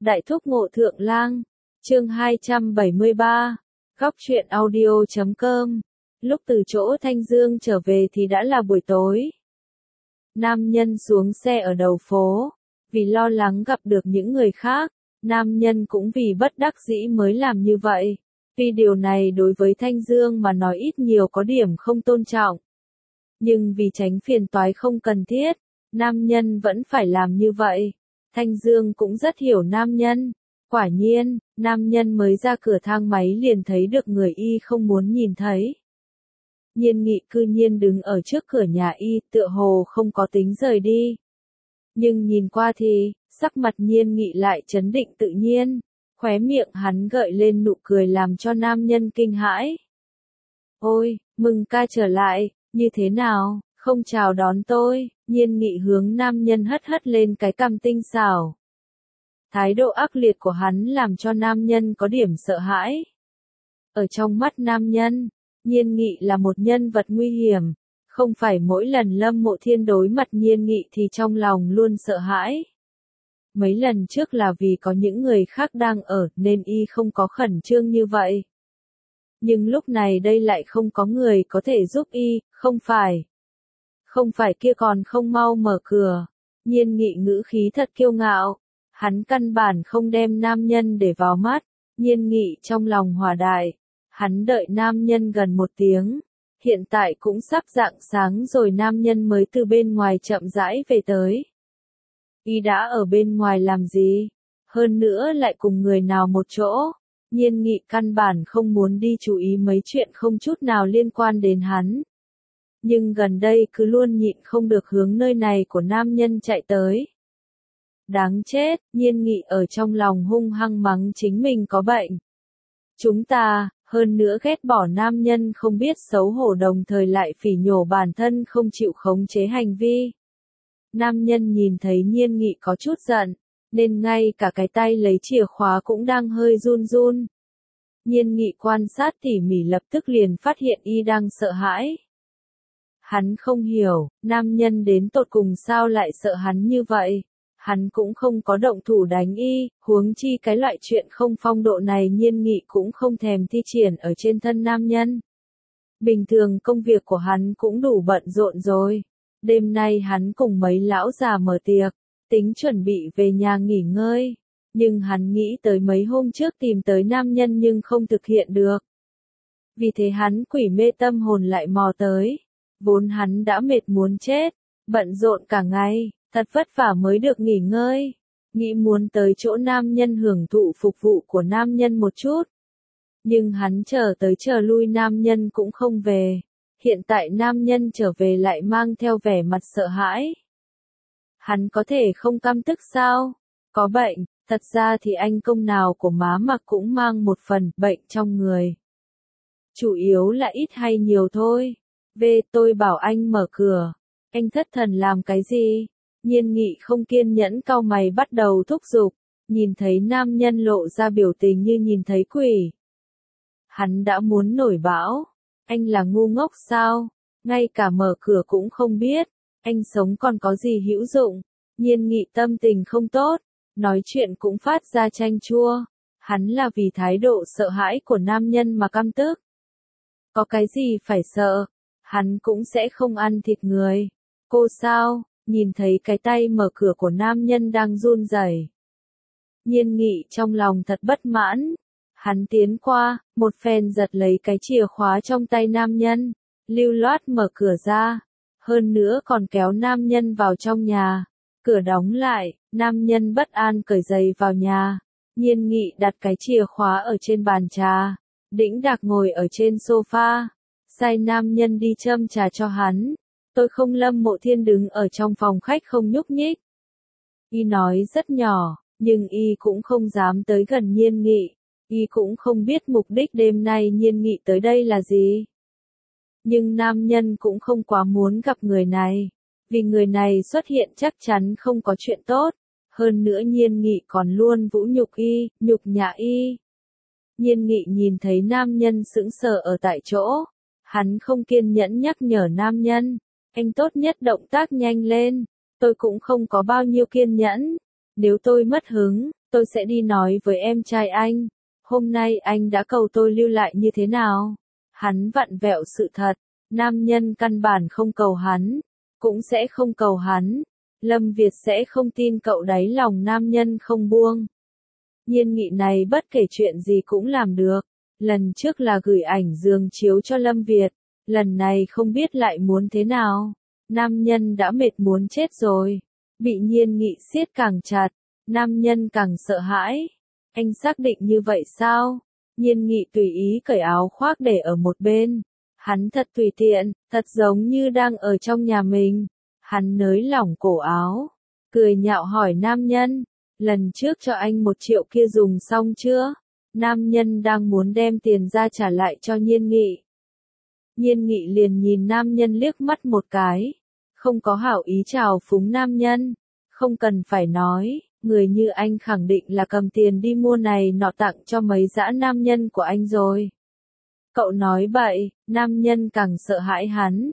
Đại thúc ngộ thượng lang, chương 273, góc truyện audio.com. Lúc từ chỗ Thanh Dương trở về thì đã là buổi tối. Nam nhân xuống xe ở đầu phố, vì lo lắng gặp được những người khác, nam nhân cũng vì bất đắc dĩ mới làm như vậy. Vì điều này đối với Thanh Dương mà nói ít nhiều có điểm không tôn trọng. Nhưng vì tránh phiền toái không cần thiết, nam nhân vẫn phải làm như vậy. Thanh Dương cũng rất hiểu nam nhân. Quả nhiên, nam nhân mới ra cửa thang máy liền thấy được người y không muốn nhìn thấy. Nhiên Nghị cư nhiên đứng ở trước cửa nhà y, tựa hồ không có tính rời đi. Nhưng nhìn qua thì, sắc mặt Nhiên Nghị lại trấn định tự nhiên, khóe miệng hắn gợi lên nụ cười làm cho nam nhân kinh hãi. Ôi, mừng ca trở lại, như thế nào, không chào đón tôi? Nhiên Nghị hướng nam nhân hất hất lên cái cằm tinh xảo. Thái độ ác liệt của hắn làm cho nam nhân có điểm sợ hãi. Ở trong mắt nam nhân, Nhiên Nghị là một nhân vật nguy hiểm, không phải mỗi lần Lâm Mộ Thiên đối mặt Nhiên Nghị thì trong lòng luôn sợ hãi. Mấy lần trước là vì có những người khác đang ở nên y không có khẩn trương như vậy. Nhưng lúc này đây lại không có người có thể giúp y, không phải. Không phải kia còn không mau mở cửa. Nhiên Nghị ngữ khí thật kiêu ngạo. Hắn căn bản không đem nam nhân để vào mắt. Nhiên Nghị trong lòng hòa đại. Hắn đợi nam nhân gần 1 tiếng. Hiện tại cũng sắp rạng sáng rồi nam nhân mới từ bên ngoài chậm rãi về tới. Y đã ở bên ngoài làm gì? Hơn nữa lại cùng người nào một chỗ? Nhiên Nghị căn bản không muốn đi chú ý mấy chuyện không chút nào liên quan đến hắn. Nhưng gần đây cứ luôn nhịn không được hướng nơi này của nam nhân chạy tới. Đáng chết, Nhiên Nghị ở trong lòng hung hăng mắng chính mình có bệnh. Chúng ta, hơn nữa ghét bỏ nam nhân không biết xấu hổ đồng thời lại phỉ nhổ bản thân không chịu khống chế hành vi. Nam nhân nhìn thấy Nhiên Nghị có chút giận, nên ngay cả cái tay lấy chìa khóa cũng đang hơi run run. Nhiên Nghị quan sát tỉ mỉ lập tức liền phát hiện y đang sợ hãi. Hắn không hiểu, nam nhân đến tột cùng sao lại sợ hắn như vậy. Hắn cũng không có động thủ đánh y, huống chi cái loại chuyện không phong độ này Nhiên Nghị cũng không thèm thi triển ở trên thân nam nhân. Bình thường công việc của hắn cũng đủ bận rộn rồi. Đêm nay hắn cùng mấy lão già mở tiệc, tính chuẩn bị về nhà nghỉ ngơi. Nhưng hắn nghĩ tới mấy hôm trước tìm tới nam nhân nhưng không thực hiện được. Vì thế hắn quỷ mê tâm hồn lại mò tới. Vốn hắn đã mệt muốn chết, bận rộn cả ngày, thật vất vả mới được nghỉ ngơi. Nghĩ muốn tới chỗ nam nhân hưởng thụ phục vụ của nam nhân một chút. Nhưng hắn chờ tới chờ lui nam nhân cũng không về. Hiện tại nam nhân trở về lại mang theo vẻ mặt sợ hãi. Hắn có thể không căm tức sao? Có bệnh, thật ra thì anh công nào của má mặc cũng mang một phần bệnh trong người. Chủ yếu là ít hay nhiều thôi. Tôi bảo anh mở cửa. Anh thất thần làm cái gì? Nhiên Nghị không kiên nhẫn cau mày bắt đầu thúc giục. Nhìn thấy nam nhân lộ ra biểu tình như nhìn thấy quỷ. Hắn đã muốn nổi bão. Anh là ngu ngốc sao? Ngay cả mở cửa cũng không biết. Anh sống còn có gì hữu dụng? Nhiên Nghị tâm tình không tốt. Nói chuyện cũng phát ra chanh chua. Hắn là vì thái độ sợ hãi của nam nhân mà căm tức. Có cái gì phải sợ? Hắn cũng sẽ không ăn thịt người. Cô sao? Nhìn thấy cái tay mở cửa của nam nhân đang run rẩy. Nhiên Nghị trong lòng thật bất mãn. Hắn tiến qua, một phen giật lấy cái chìa khóa trong tay nam nhân, lưu loát mở cửa ra. Hơn nữa còn kéo nam nhân vào trong nhà. Cửa đóng lại, nam nhân bất an cởi giày vào nhà. Nhiên Nghị đặt cái chìa khóa ở trên bàn trà. Đĩnh đạc ngồi ở trên sofa. Sai nam nhân đi châm trà cho hắn. Tôi không Lâm Mộ Thiên đứng ở trong phòng khách không nhúc nhích. Y nói rất nhỏ, nhưng y cũng không dám tới gần Nhiên Nghị. Y cũng không biết mục đích đêm nay Nhiên Nghị tới đây là gì. Nhưng nam nhân cũng không quá muốn gặp người này. Vì người này xuất hiện chắc chắn không có chuyện tốt. Hơn nữa Nhiên Nghị còn luôn vũ nhục y, nhục nhã y. Nhiên Nghị nhìn thấy nam nhân sững sờ ở tại chỗ. Hắn không kiên nhẫn nhắc nhở nam nhân. Anh tốt nhất động tác nhanh lên. Tôi cũng không có bao nhiêu kiên nhẫn. Nếu tôi mất hứng, tôi sẽ đi nói với em trai anh. Hôm nay anh đã cầu tôi lưu lại như thế nào? Hắn vặn vẹo sự thật, nam nhân căn bản không cầu hắn, cũng sẽ không cầu hắn. Lâm Việt sẽ không tin cậu đáy lòng nam nhân không buông. Nhiên Nghị này bất kể chuyện gì cũng làm được. Lần trước là gửi ảnh giường chiếu cho Lâm Việt, lần này không biết lại muốn thế nào. Nam nhân đã mệt muốn chết rồi. Bị Nhiên Nghị siết càng chặt, nam nhân càng sợ hãi. Anh xác định như vậy sao? Nhiên Nghị tùy ý cởi áo khoác để ở một bên. Hắn thật tùy tiện, thật giống như đang ở trong nhà mình. Hắn nới lỏng cổ áo, cười nhạo hỏi nam nhân, lần trước cho anh 1 triệu kia dùng xong chưa? Nam nhân đang muốn đem tiền ra trả lại cho Nhiên Nghị. Nhiên Nghị liền nhìn nam nhân liếc mắt một cái, không có hảo ý chào phúng nam nhân, không cần phải nói, người như anh khẳng định là cầm tiền đi mua này nọ tặng cho mấy dã nam nhân của anh rồi. Cậu nói bậy, nam nhân càng sợ hãi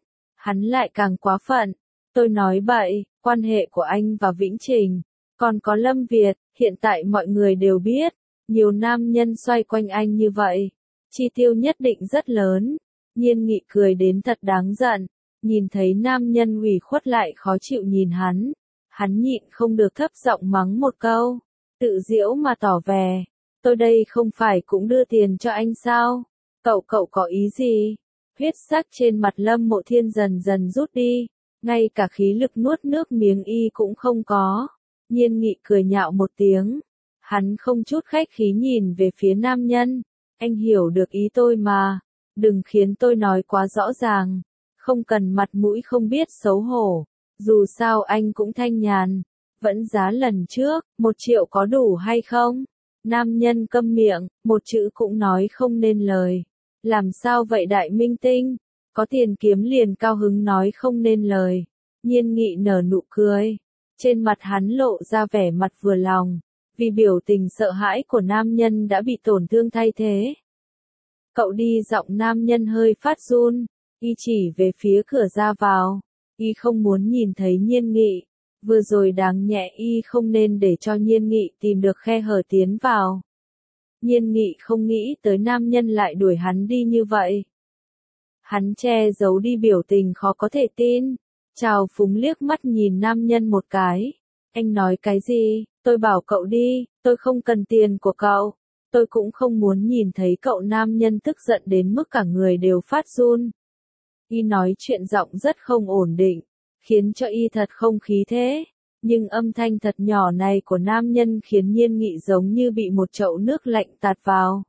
hắn lại càng quá phận. Tôi nói bậy, quan hệ của anh và Vĩnh Trình, còn có Lâm Việt, hiện tại mọi người đều biết, nhiều nam nhân xoay quanh anh như vậy, chi tiêu nhất định rất lớn. Nhiên Nghị cười đến thật đáng giận, nhìn thấy nam nhân ủy khuất lại khó chịu nhìn hắn nhịn không được thấp giọng mắng một câu, tự giễu mà tỏ vẻ, tôi đây không phải cũng đưa tiền cho anh sao? Cậu có ý gì? Huyết sắc trên mặt Lâm Mộ Thiên dần dần rút đi, ngay cả khí lực nuốt nước miếng y cũng không có. Nhiên Nghị cười nhạo một tiếng, hắn không chút khách khí nhìn về phía nam nhân, anh hiểu được ý tôi mà, đừng khiến tôi nói quá rõ ràng, không cần mặt mũi không biết xấu hổ, dù sao anh cũng thanh nhàn, vẫn giá lần trước, 1 triệu có đủ hay không? Nam nhân câm miệng, một chữ cũng nói không nên lời. Làm sao vậy đại minh tinh? Có tiền kiếm liền cao hứng nói không nên lời. Nhiên Nghị nở nụ cười. Trên mặt hắn lộ ra vẻ mặt vừa lòng. Vì biểu tình sợ hãi của nam nhân đã bị tổn thương thay thế. Cậu đi, giọng nam nhân hơi phát run. Y chỉ về phía cửa ra vào. Y không muốn nhìn thấy Nhiên Nghị. Vừa rồi đáng nhẹ y không nên để cho Nhiên Nghị tìm được khe hở tiến vào. Nhiên Nghị không nghĩ tới nam nhân lại đuổi hắn đi như vậy. Hắn che giấu đi biểu tình khó có thể tin. Trào phúng liếc mắt nhìn nam nhân một cái. Anh nói cái gì? Tôi bảo cậu đi, tôi không cần tiền của cậu. Tôi cũng không muốn nhìn thấy cậu. Nam nhân tức giận đến mức cả người đều phát run. Y nói chuyện giọng rất không ổn định, khiến cho y thật không khí thế. Nhưng âm thanh thật nhỏ này của nam nhân khiến Nhiên Nghị giống như bị một chậu nước lạnh tạt vào.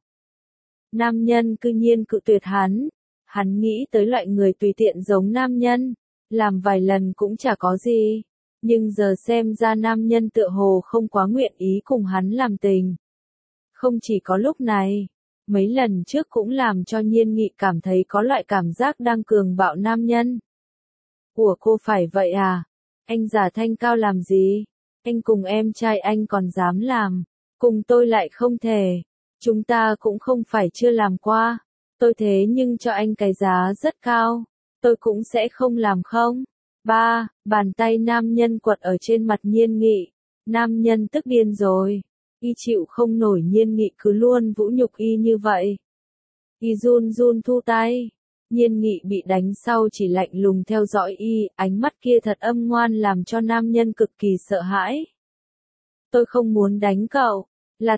Nam nhân cư nhiên cự tuyệt hắn nghĩ tới loại người tùy tiện giống nam nhân, làm vài lần cũng chả có gì. Nhưng giờ xem ra nam nhân tựa hồ không quá nguyện ý cùng hắn làm tình. Không chỉ có lúc này, mấy lần trước cũng làm cho Nhiên Nghị cảm thấy có loại cảm giác đang cường bạo nam nhân. Ủa cô phải vậy à? Anh giả thanh cao làm gì? Anh cùng em trai anh còn dám làm, cùng tôi lại không thể. Chúng ta cũng không phải chưa làm qua. Tôi thế nhưng cho anh cái giá rất cao. Tôi cũng sẽ không làm không? Bàn tay nam nhân quật ở trên mặt Nhiên Nghị. Nam nhân tức điên rồi. Y chịu không nổi Nhiên Nghị cứ luôn vũ nhục y như vậy. Y run run thu tay. Nhiên Nghị bị đánh sau chỉ lạnh lùng theo dõi y, ánh mắt kia thật âm ngoan làm cho nam nhân cực kỳ sợ hãi. Tôi không muốn đánh cậu, là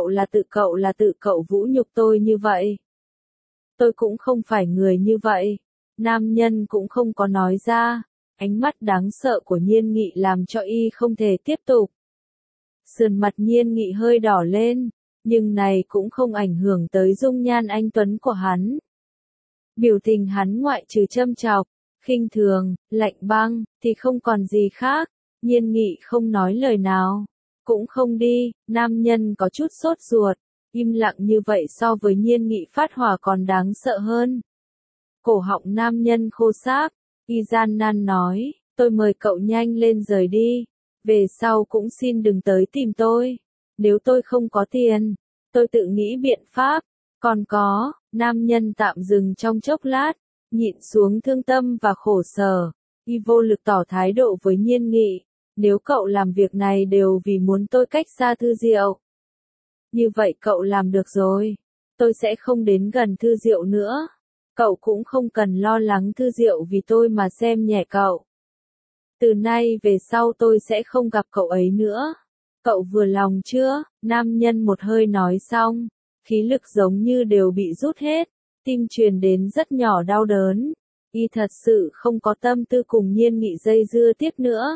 tự cậu vũ nhục tôi như vậy. Tôi cũng không phải người như vậy. Nam nhân cũng không có nói ra, ánh mắt đáng sợ của Nhiên Nghị làm cho y không thể tiếp tục. Sườn mặt Nhiên Nghị hơi đỏ lên, nhưng này cũng không ảnh hưởng tới dung nhan anh tuấn của hắn. Biểu tình hắn ngoại trừ châm chọc, khinh thường, lạnh băng, thì không còn gì khác. Nhiên Nghị không nói lời nào, cũng không đi. Nam nhân có chút sốt ruột, im lặng như vậy so với Nhiên Nghị phát hỏa còn đáng sợ hơn. Cổ họng nam nhân khô ráp, y gian nan nói, tôi mời cậu nhanh lên rời đi, về sau cũng xin đừng tới tìm tôi. Nếu tôi không có tiền, tôi tự nghĩ biện pháp. Còn có, nam nhân tạm dừng trong chốc lát, nhịn xuống thương tâm và khổ sở, y vô lực tỏ thái độ với Nhiên Nghị. Nếu cậu làm việc này đều vì muốn tôi cách xa Thư Diệu, như vậy cậu làm được rồi. Tôi sẽ không đến gần Thư Diệu nữa. Cậu cũng không cần lo lắng Thư Diệu vì tôi mà xem nhẹ cậu. Từ nay về sau tôi sẽ không gặp cậu ấy nữa. Cậu vừa lòng chưa? Nam nhân một hơi nói xong, khí lực giống như đều bị rút hết, tim truyền đến rất nhỏ đau đớn. Y thật sự không có tâm tư cùng Nhiên Nghị dây dưa tiếp nữa.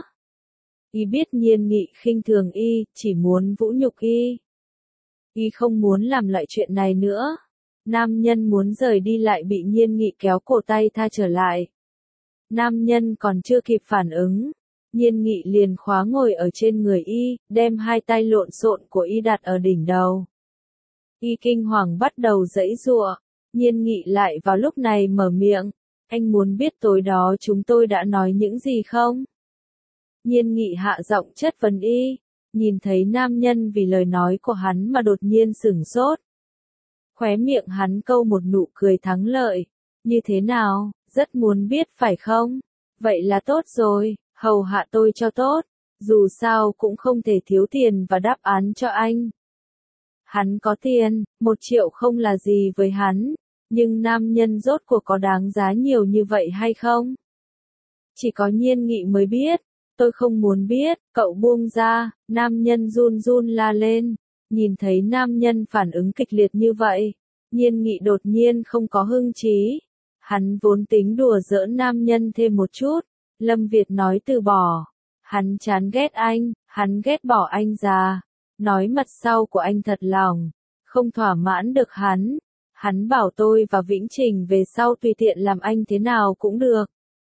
Y biết Nhiên Nghị khinh thường y, chỉ muốn vũ nhục y. Y không muốn làm loại chuyện này nữa. Nam nhân muốn rời đi lại bị Nhiên Nghị kéo cổ tay tha trở lại. Nam nhân còn chưa kịp phản ứng, Nhiên Nghị liền khóa ngồi ở trên người y, đem hai tay lộn xộn của y đặt ở đỉnh đầu. Y kinh hoàng bắt đầu giãy giụa. Nhiên Nghị lại vào lúc này mở miệng, anh muốn biết tối đó chúng tôi đã nói những gì không? Nhiên Nghị hạ giọng chất vấn y, nhìn thấy nam nhân vì lời nói của hắn mà đột nhiên sửng sốt. Khóe miệng hắn câu một nụ cười thắng lợi, như thế nào, rất muốn biết phải không? Vậy là tốt rồi, hầu hạ tôi cho tốt, dù sao cũng không thể thiếu tiền và đáp án cho anh. Hắn có tiền, 1 triệu không là gì với hắn, nhưng nam nhân rốt cuộc có đáng giá nhiều như vậy hay không? Chỉ có Nhiên Nghị mới biết, tôi không muốn biết, cậu buông ra, nam nhân run run la lên, nhìn thấy nam nhân phản ứng kịch liệt như vậy, Nhiên Nghị đột nhiên không có hưng trí. Hắn vốn tính đùa giỡn nam nhân thêm một chút, Lâm Việt nói từ bỏ. Hắn chán ghét anh, hắn ghét bỏ anh già. Nói mặt sau của anh thật lòng, không thỏa mãn được hắn. Hắn bảo tôi và Vĩnh Trình về sau tùy tiện làm anh thế nào cũng được.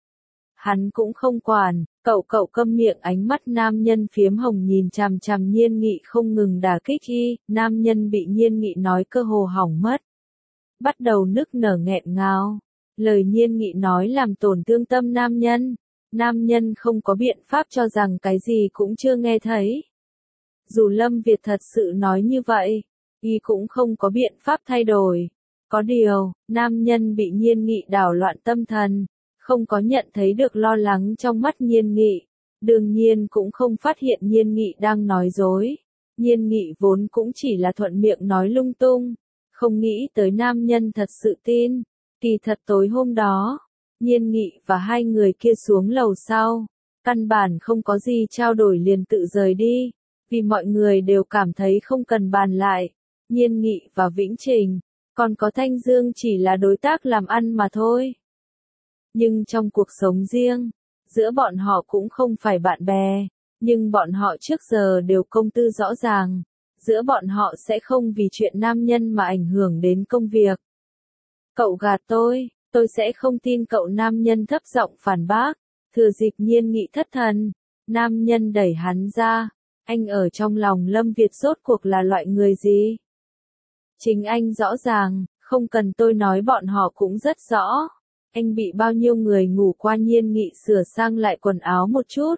Hắn cũng không quản, cậu câm miệng. Ánh mắt nam nhân phiếm hồng nhìn chằm chằm Nhiên Nghị không ngừng đả kích y, nam nhân bị Nhiên Nghị nói cơ hồ hỏng mất. Bắt đầu nức nở nghẹn ngào. Lời Nhiên Nghị nói làm tổn thương tâm nam nhân. Nam nhân không có biện pháp cho rằng cái gì cũng chưa nghe thấy. Dù Lâm Việt thật sự nói như vậy, y cũng không có biện pháp thay đổi. Có điều, nam nhân bị Nhiên Nghị đảo loạn tâm thần, không có nhận thấy được lo lắng trong mắt Nhiên Nghị. Đương nhiên cũng không phát hiện Nhiên Nghị đang nói dối. Nhiên Nghị vốn cũng chỉ là thuận miệng nói lung tung, không nghĩ tới nam nhân thật sự tin. Kỳ thật tối hôm đó, Nhiên Nghị và hai người kia xuống lầu sau, căn bản không có gì trao đổi liền tự rời đi, vì mọi người đều cảm thấy không cần bàn lại. Nhiên Nghị và Vĩnh Trình, còn có Thanh Dương chỉ là đối tác làm ăn mà thôi. Nhưng trong cuộc sống riêng, giữa bọn họ cũng không phải bạn bè, nhưng bọn họ trước giờ đều công tư rõ ràng, giữa bọn họ sẽ không vì chuyện nam nhân mà ảnh hưởng đến công việc. Cậu gạt tôi sẽ không tin cậu. Nam nhân thấp giọng phản bác, thừa dịp Nhiên Nghị thất thần, nam nhân đẩy hắn ra, anh ở trong lòng Lâm Việt rốt cuộc là loại người gì? Chính anh rõ ràng, không cần tôi nói bọn họ cũng rất rõ. Anh bị bao nhiêu người ngủ qua. Nhiên Nghị sửa sang lại quần áo một chút.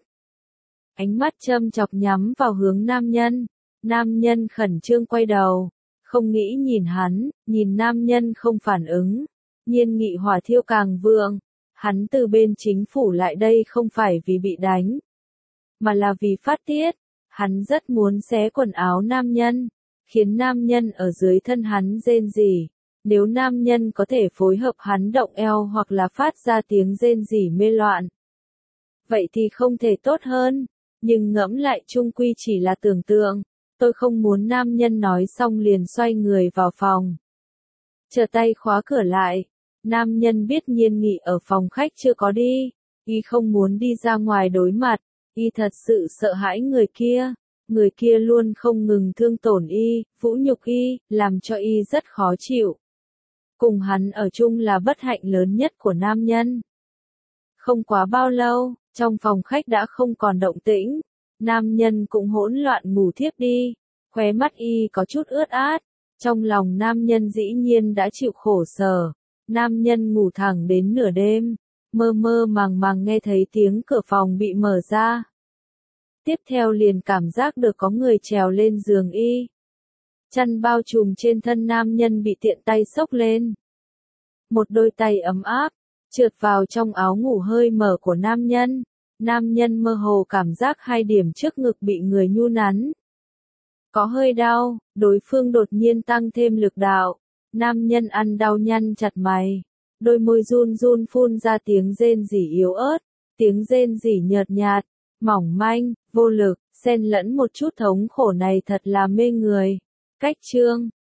Ánh mắt châm chọc nhắm vào hướng nam nhân. Nam nhân khẩn trương quay đầu, không nghĩ nhìn hắn, nhìn nam nhân không phản ứng. Nhiên Nghị hỏa thiêu càng vượng, hắn từ bên chính phủ lại đây không phải vì bị đánh, mà là vì phát tiết. Hắn rất muốn xé quần áo nam nhân, khiến nam nhân ở dưới thân hắn rên rỉ. Nếu nam nhân có thể phối hợp hắn động eo hoặc là phát ra tiếng rên rỉ mê loạn, vậy thì không thể tốt hơn. Nhưng ngẫm lại chung quy chỉ là tưởng tượng. Tôi không muốn. Nam nhân nói xong liền xoay người vào phòng, trở tay khóa cửa lại. Nam nhân biết Nhiên Nghị ở phòng khách chưa có đi, y không muốn đi ra ngoài đối mặt, y thật sự sợ hãi người kia luôn không ngừng thương tổn y, vũ nhục y, làm cho y rất khó chịu. Cùng hắn ở chung là bất hạnh lớn nhất của nam nhân. Không quá bao lâu, trong phòng khách đã không còn động tĩnh, nam nhân cũng hỗn loạn ngủ thiếp đi, khóe mắt y có chút ướt át, trong lòng nam nhân dĩ nhiên đã chịu khổ sở. Nam nhân ngủ thẳng đến nửa đêm, mơ mơ màng màng nghe thấy tiếng cửa phòng bị mở ra. Tiếp theo liền cảm giác được có người trèo lên giường y. Chăn bao trùm trên thân nam nhân bị tiện tay xốc lên. Một đôi tay ấm áp, trượt vào trong áo ngủ hơi mở của nam nhân. Nam nhân mơ hồ cảm giác hai điểm trước ngực bị người nhu nắn. Có hơi đau, đối phương đột nhiên tăng thêm lực đạo. Nam nhân ăn đau nhăn chặt mày. Đôi môi run run phun ra tiếng rên rỉ yếu ớt. Tiếng rên rỉ nhợt nhạt, mỏng manh, vô lực, xen lẫn một chút thống khổ này thật là mê người. Cách chương